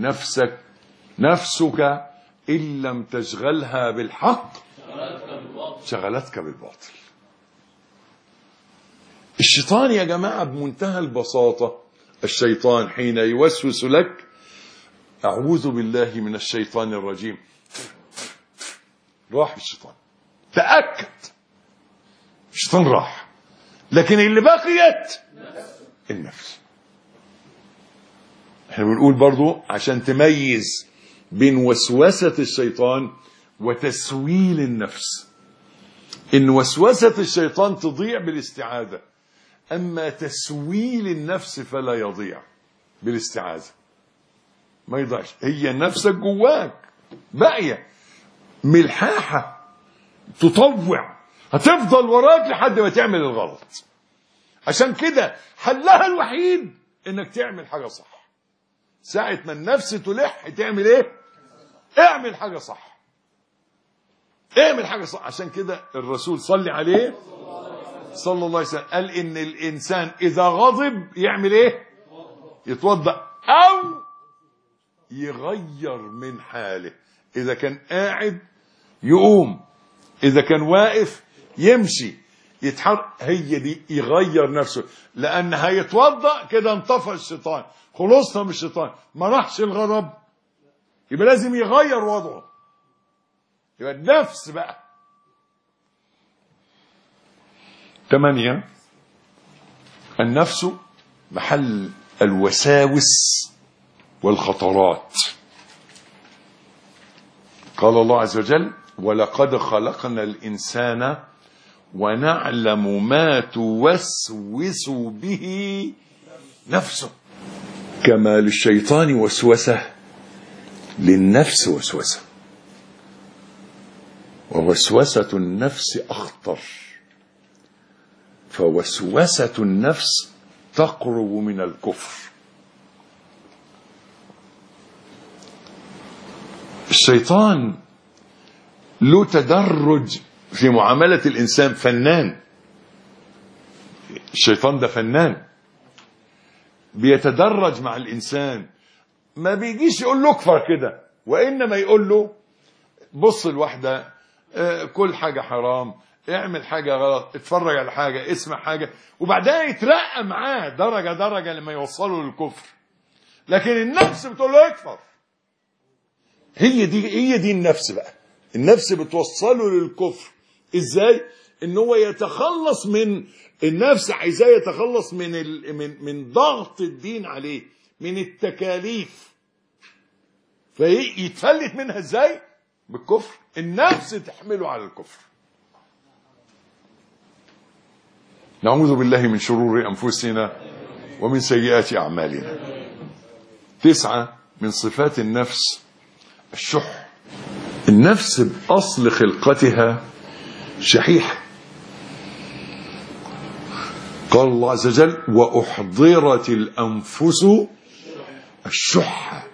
نفسك إن لم تشغلها بالحق شغلتك بالباطل. الشيطان يا جماعة بمنتهى البساطة، الشيطان حين يوسوس لك أعوذ بالله من الشيطان الرجيم، راح الشيطان، تأكد الشيطان راح. لكن اللي بقيت النفس. احنا بنقول برضو عشان تميز بين وسوسة الشيطان وتسويل النفس، ان وسوسة الشيطان تضيع بالاستعاذة، اما تسويل النفس فلا يضيع بالاستعاذة، ما يضيعش. هي نفسك جواك باقية ملحاحة تطوع، هتفضل وراك لحد ما تعمل الغلط. عشان كده حلها الوحيد انك تعمل حاجة صح. ساعة ما النفس تلح تعمل ايه؟ اعمل حاجة صح، اعمل حاجة صح. عشان كده الرسول صلى عليه صلى الله عليه وسلم قال ان الانسان اذا غضب يعمل ايه؟ يتوضأ او يغير من حاله. اذا كان قاعد يقوم، اذا كان واقف يمشي، يتحرك. هي دي يغير نفسه، لان هيتوضأ كده انطفى الشيطان، خلصنا من الشيطان، ما راحش الغضب، يبقى لازم يغير وضعه. يبقى النفس بقى. 8 النفس محل الوساوس والخطرات. قال الله عز وجل: ولقد خلقنا الإنسان ونعلم ما توسوس به نفسه. كما للشيطان وسوسة، للنفس وسوسة، ووسوسة النفس أخطر، فوسوسة النفس تقرب من الكفر. الشيطان له تدرج في معاملة الإنسان، فنان. الشيطان ده فنان، بيتدرج مع الإنسان، ما بيجيش يقول له اكفر كده، وإنما يقول له بص الواحدة، كل حاجة حرام، اعمل حاجة غلط، اتفرج على حاجة، اسمع حاجة، وبعدها يترقى معاه درجة درجة لما يوصله للكفر. لكن النفس بتقول له اكفر. هي دي النفس بقى. النفس بتوصله للكفر. ازاي؟ ان هو يتخلص من النفس، عايزاه يتخلص من ضغط الدين عليه، من التكاليف، فيتفلت منها ازاي؟ بالكفر. النفس تحمله على الكفر. نعوذ بالله من شرور انفسنا ومن سيئات اعمالنا. 9 من صفات النفس الشح. النفس بأصل خلقتها شحيحة. قال الله عز وجل: وأحضرت الأنفس الشح.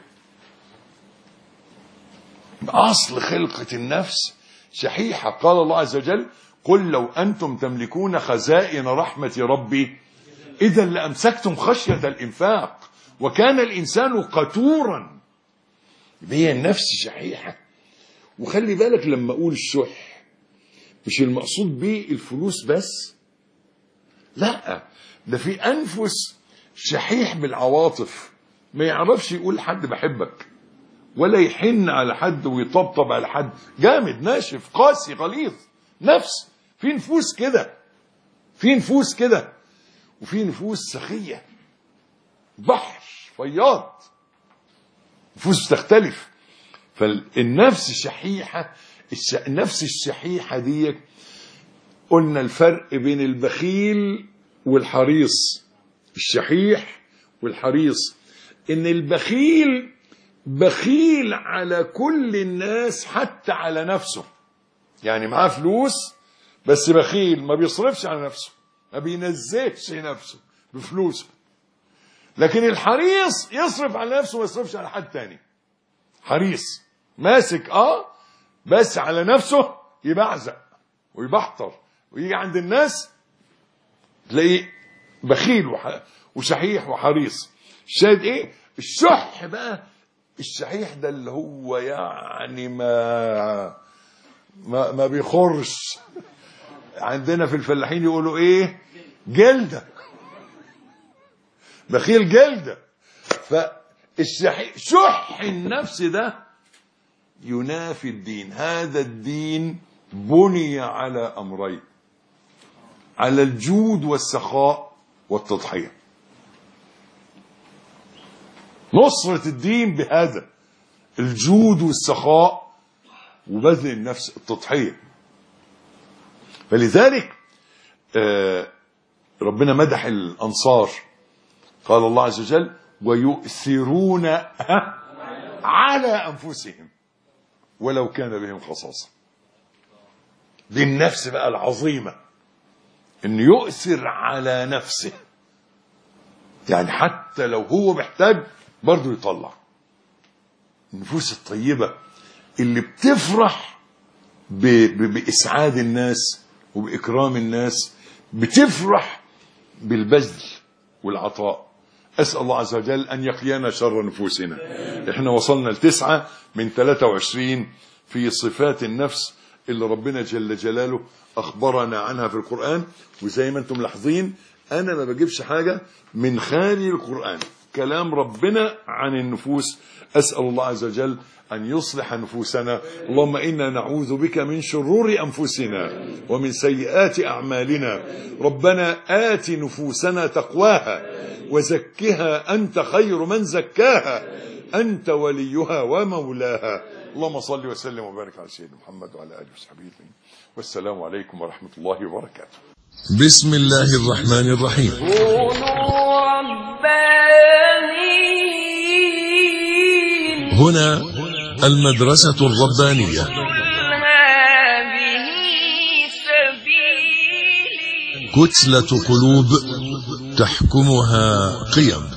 بأصل خلقة النفس شحيحة. قال الله عز وجل: قل لو أنتم تملكون خزائن رحمة ربي إذا لأمسكتم خشية الإنفاق وكان الإنسان قتورا. هي النفس شحيحة. وخلي بالك لما أقول الشح مش المقصود به الفلوس بس، لا، ده في أنفس شحيح بالعواطف، ما يعرفش يقول حد بحبك، ولا يحن على حد ويطبطب على حد، جامد ناشف قاسي غليظ. نفس. في نفوس كده، في نفوس كده، وفي نفوس سخية بحر فياض، نفوس تختلف. فالنفس شحيحة. النفس الشحيحة دي قلنا الفرق بين البخيل والحريص. الشحيح والحريص، ان البخيل بخيل على كل الناس حتى على نفسه. يعني معاه فلوس بس بخيل، ما بيصرفش على نفسه، ما بينزهش نفسه بفلوسه. لكن الحريص يصرف على نفسه وما يصرفش على حد تاني. حريص ماسك بس على نفسه، يبعزق ويبحتر، ويجي عند الناس تلاقيه بخيل وشحيح وحريص. الشاهد ايه؟ الشح بقى. الشحيح ده اللي هو يعني ما بيخرش. عندنا في الفلاحين يقولوا ايه؟ جلده. بخيل جلده. شح النفس ده ينافي الدين. هذا الدين بني على أمرين: على الجود والسخاء والتضحية. نصرة الدين بهذا الجود والسخاء وبذل النفس، التضحية. فلذلك ربنا مدح الأنصار، قال الله عز وجل: ويؤثرون على أنفسهم ولو كان بهم خصاصة. دي النفس بقى العظيمة، إن يؤثر على نفسه، يعني حتى لو هو محتاج برضو يطلع. النفوس الطيبة اللي بتفرح بإسعاد الناس وبإكرام الناس، بتفرح بالبذل والعطاء. أسأل الله عز وجل أن يقينا شر نفوسنا. إحنا وصلنا ل9 من 23 في صفات النفس اللي ربنا جل جلاله أخبرنا عنها في القرآن. وزي ما أنتم لاحظين أنا ما بجيبش حاجة من خارج القرآن، كلام ربنا عن النفوس. أسأل الله عز وجل أن يصلح نفوسنا. اللهم إنا نعوذ بك من شرور أنفسنا ومن سيئات أعمالنا. ربنا آت نفوسنا تقواها وزكها أنت خير من زكاها، أنت وليها ومولاها. اللهم صل وسلم وبارك على سيدنا محمد وعلى آله وصحبه أجمعين، والسلام عليكم ورحمة الله وبركاته. بسم الله الرحمن الرحيم. هنا المدرسة الربانية. كتلة قلوب تحكمها قيم.